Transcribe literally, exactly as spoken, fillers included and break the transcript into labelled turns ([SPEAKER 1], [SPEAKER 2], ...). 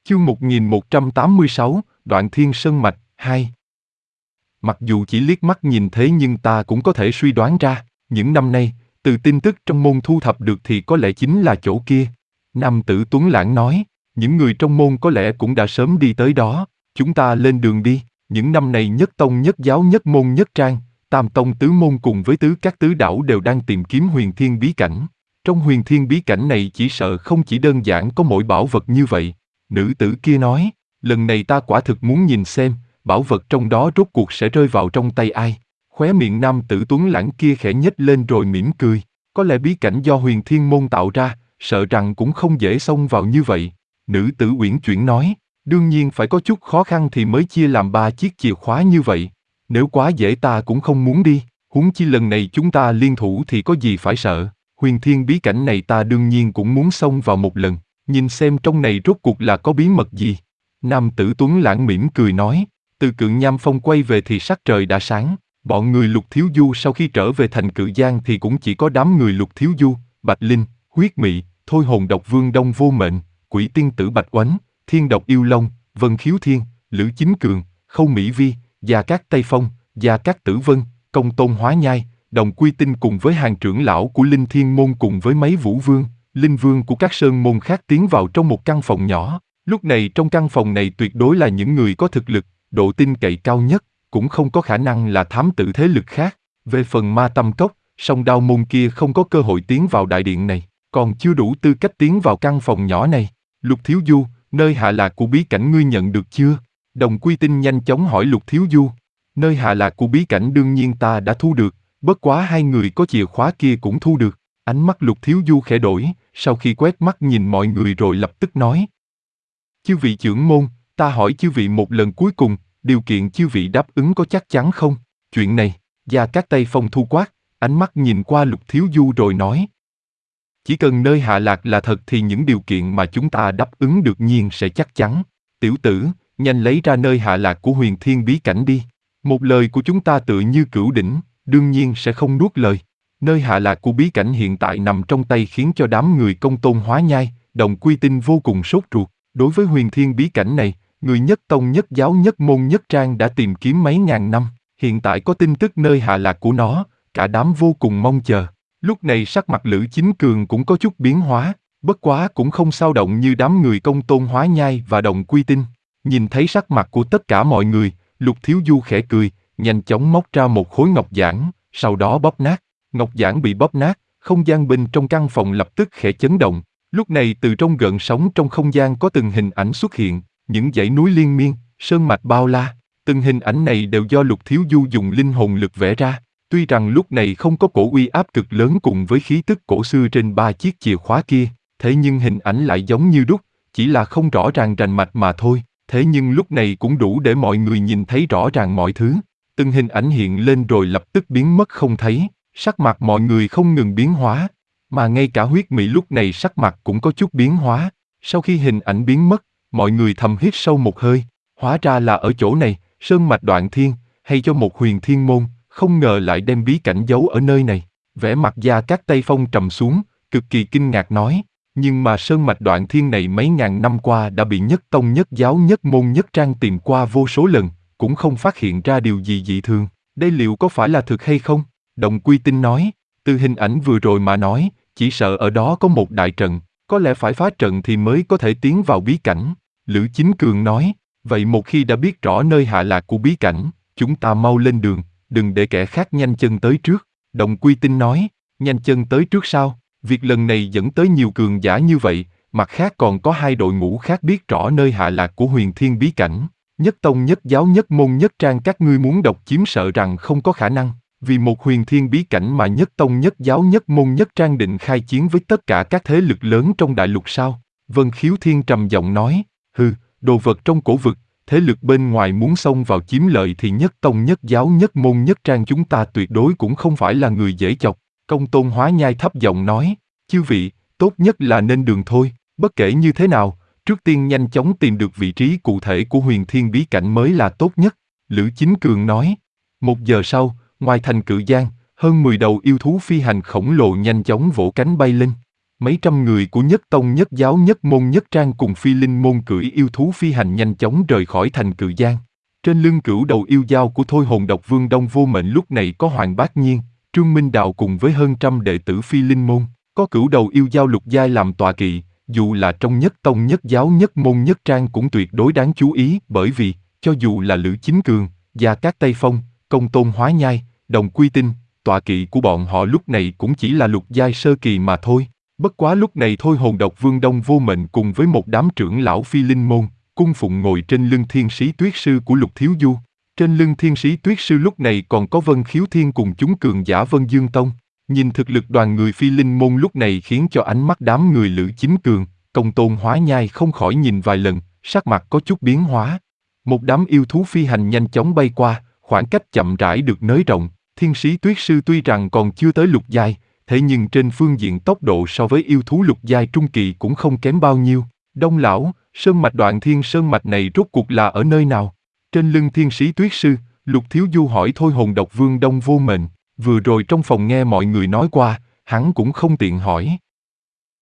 [SPEAKER 1] Chương một nghìn một trăm tám mươi sáu, Đoạn Thiên Sơn Mạch, hai. Mặc dù chỉ liếc mắt nhìn thế nhưng ta cũng có thể suy đoán ra, những năm nay, từ tin tức trong môn thu thập được thì có lẽ chính là chỗ kia. Nam tử Tuấn Lãng nói, những người trong môn có lẽ cũng đã sớm đi tới đó, chúng ta lên đường đi. Những năm này nhất tông nhất giáo nhất môn nhất trang, tam tông tứ môn cùng với tứ các tứ đảo đều đang tìm kiếm huyền thiên bí cảnh. Trong huyền thiên bí cảnh này chỉ sợ không chỉ đơn giản có mỗi bảo vật như vậy. Nữ tử kia nói, lần này ta quả thực muốn nhìn xem, bảo vật trong đó rốt cuộc sẽ rơi vào trong tay ai. Khóe miệng nam tử Tuấn Lãng kia khẽ nhếch lên rồi mỉm cười, có lẽ bí cảnh do huyền thiên môn tạo ra, sợ rằng cũng không dễ xông vào như vậy. Nữ tử uyển chuyển nói, đương nhiên phải có chút khó khăn thì mới chia làm ba chiếc chìa khóa như vậy. Nếu quá dễ ta cũng không muốn đi, huống chi lần này chúng ta liên thủ thì có gì phải sợ. Huyền thiên bí cảnh này ta đương nhiên cũng muốn xông vào một lần, nhìn xem trong này rốt cuộc là có bí mật gì. Nam tử Tuấn Lãng mỉm cười nói, từ Cự Nham Phong quay về thì sắc trời đã sáng, bọn người Lục Thiếu Du sau khi trở về thành Cự Giang thì cũng chỉ có đám người Lục Thiếu Du, Bạch Linh, Huyết Mị, Thôi Hồn Độc Vương Đông Vô Mệnh, Quỷ Tiên Tử Bạch Oánh, Thiên Độc Yêu Long, Vân Khiếu Thiên, Lữ Chính Cường, Khâu Mỹ Vi, Gia Cát Tây Phong, Gia Cát Tử Vân, Công Tôn Hóa Nhai, Đồng Quy Tinh cùng với hàng trưởng lão của Linh Thiên Môn cùng với mấy vũ vương, linh vương của các sơn môn khác tiến vào trong một căn phòng nhỏ. Lúc này trong căn phòng này tuyệt đối là những người có thực lực, độ tin cậy cao nhất, cũng không có khả năng là thám tử thế lực khác. Về phần Ma Tâm Cốc, song đao môn kia không có cơ hội tiến vào đại điện này, còn chưa đủ tư cách tiến vào căn phòng nhỏ này. Lục Thiếu Du, nơi hạ lạc của bí cảnh ngươi nhận được chưa? Đồng Quy Tinh nhanh chóng hỏi Lục Thiếu Du. Nơi hạ lạc của bí cảnh đương nhiên ta đã thu được, bất quá hai người có chìa khóa kia cũng thu được. Ánh mắt Lục Thiếu Du khẽ đổi, sau khi quét mắt nhìn mọi người rồi lập tức nói. Chư vị trưởng môn, ta hỏi chư vị một lần cuối cùng, điều kiện chư vị đáp ứng có chắc chắn không? Chuyện này, Gia Cát Tây Phong thu quát, ánh mắt nhìn qua Lục Thiếu Du rồi nói. Chỉ cần nơi hạ lạc là thật thì những điều kiện mà chúng ta đáp ứng được nhiên sẽ chắc chắn. Tiểu tử, nhanh lấy ra nơi hạ lạc của huyền thiên bí cảnh đi. Một lời của chúng ta tựa như cửu đỉnh, đương nhiên sẽ không nuốt lời. Nơi hạ lạc của bí cảnh hiện tại nằm trong tay khiến cho đám người Công Tôn Hóa Nhai, Đồng Quy Tinh vô cùng sốt ruột. Đối với huyền thiên bí cảnh này, người nhất tông nhất giáo nhất môn nhất trang đã tìm kiếm mấy ngàn năm. Hiện tại có tin tức nơi hạ lạc của nó, cả đám vô cùng mong chờ. Lúc này sắc mặt Lữ Chính Cường cũng có chút biến hóa, bất quá cũng không xao động như đám người Công Tôn Hóa Nhai và Đồng Quy Tinh. Nhìn thấy sắc mặt của tất cả mọi người, Lục Thiếu Du khẽ cười, nhanh chóng móc ra một khối ngọc giản, sau đó bóp nát. Ngọc giản bị bóp nát, không gian bên trong căn phòng lập tức khẽ chấn động. Lúc này từ trong gợn sóng trong không gian có từng hình ảnh xuất hiện, những dãy núi liên miên, sơn mạch bao la. Từng hình ảnh này đều do Lục Thiếu Du dùng linh hồn lực vẽ ra. Tuy rằng lúc này không có cổ uy áp cực lớn cùng với khí tức cổ xưa trên ba chiếc chìa khóa kia, thế nhưng hình ảnh lại giống như đúc, chỉ là không rõ ràng rành mạch mà thôi. Thế nhưng lúc này cũng đủ để mọi người nhìn thấy rõ ràng mọi thứ. Từng hình ảnh hiện lên rồi lập tức biến mất không thấy. Sắc mặt mọi người không ngừng biến hóa, mà ngay cả Huyết Mị lúc này sắc mặt cũng có chút biến hóa. Sau khi hình ảnh biến mất, mọi người thầm hít sâu một hơi, hóa ra là ở chỗ này, sơn mạch Đoạn Thiên, hay cho một huyền thiên môn, không ngờ lại đem bí cảnh giấu ở nơi này. Vẻ mặt Gia Cát Tây Phong trầm xuống, cực kỳ kinh ngạc nói, nhưng mà sơn mạch Đoạn Thiên này mấy ngàn năm qua đã bị nhất tông nhất giáo nhất môn nhất trang tìm qua vô số lần, cũng không phát hiện ra điều gì dị thường, đây liệu có phải là thực hay không? Đồng Quy Tinh nói, từ hình ảnh vừa rồi mà nói, chỉ sợ ở đó có một đại trận, có lẽ phải phá trận thì mới có thể tiến vào bí cảnh. Lữ Chính Cường nói, vậy một khi đã biết rõ nơi hạ lạc của bí cảnh, chúng ta mau lên đường, đừng để kẻ khác nhanh chân tới trước. Đồng Quy Tinh nói, nhanh chân tới trước sao? Việc lần này dẫn tới nhiều cường giả như vậy, mặt khác còn có hai đội ngũ khác biết rõ nơi hạ lạc của huyền thiên bí cảnh. Nhất tông nhất giáo nhất môn nhất trang các ngươi muốn độc chiếm sợ rằng không có khả năng. Vì một huyền thiên bí cảnh mà nhất tông nhất giáo nhất môn nhất trang định khai chiến với tất cả các thế lực lớn trong đại lục sao? Vân Khiếu Thiên trầm giọng nói, hừ, đồ vật trong cổ vực, thế lực bên ngoài muốn xông vào chiếm lợi thì nhất tông nhất giáo nhất môn nhất trang chúng ta tuyệt đối cũng không phải là người dễ chọc. Công Tôn Hóa Nhai thấp giọng nói, chư vị, tốt nhất là nên đường thôi, bất kể như thế nào, trước tiên nhanh chóng tìm được vị trí cụ thể của huyền thiên bí cảnh mới là tốt nhất. Lữ Chính Cường nói, một giờ sau, ngoài thành Cự Giang, hơn mười đầu yêu thú phi hành khổng lồ nhanh chóng vỗ cánh bay lên. Mấy trăm người của nhất tông nhất giáo nhất môn nhất trang cùng phi linh môn cưỡi yêu thú phi hành nhanh chóng rời khỏi thành Cự Giang. Trên lưng cửu đầu yêu dao của Thôi Hồn Độc Vương Đông Vô Mệnh lúc này có Hoàng Bát Nhiên, Trương Minh Đào cùng với hơn trăm đệ tử phi linh môn, có cửu đầu yêu dao lục giai làm tọa kỵ, dù là trong nhất tông nhất giáo nhất môn nhất trang cũng tuyệt đối đáng chú ý, bởi vì, cho dù là Lữ Chính Cường, Gia Cát Tây Phong, Công Tôn Hóa Nhai, Đồng Quy Tinh, tọa kỵ của bọn họ lúc này cũng chỉ là lục giai sơ kỳ mà thôi. Bất quá lúc này Thôi Hồn Độc Vương Đông Vô Mệnh cùng với một đám trưởng lão phi linh môn, cung phụng ngồi trên lưng Thiên Sĩ Tuyết Sư của Lục Thiếu Du. Trên lưng Thiên Sĩ Tuyết Sư lúc này còn có Vân Khiếu Thiên cùng chúng cường giả Vân Dương Tông. Nhìn thực lực đoàn người phi linh môn lúc này khiến cho ánh mắt đám người Lữ Chính Cường, Công Tôn Hóa Nhai không khỏi nhìn vài lần, sắc mặt có chút biến hóa. Một đám yêu thú phi hành nhanh chóng bay qua, khoảng cách chậm rãi được nới rộng. Thiên Sĩ Tuyết Sư tuy rằng còn chưa tới lục giai, thế nhưng trên phương diện tốc độ so với yêu thú lục giai trung kỳ cũng không kém bao nhiêu. Đông lão, sơn mạch Đoạn Thiên Sơn mạch này rốt cuộc là ở nơi nào? Trên lưng Thiên Sĩ Tuyết Sư, Lục Thiếu Du hỏi Thôi Hồn Độc Vương Đông Vô Mệnh. Vừa rồi trong phòng nghe mọi người nói qua, hắn cũng không tiện hỏi.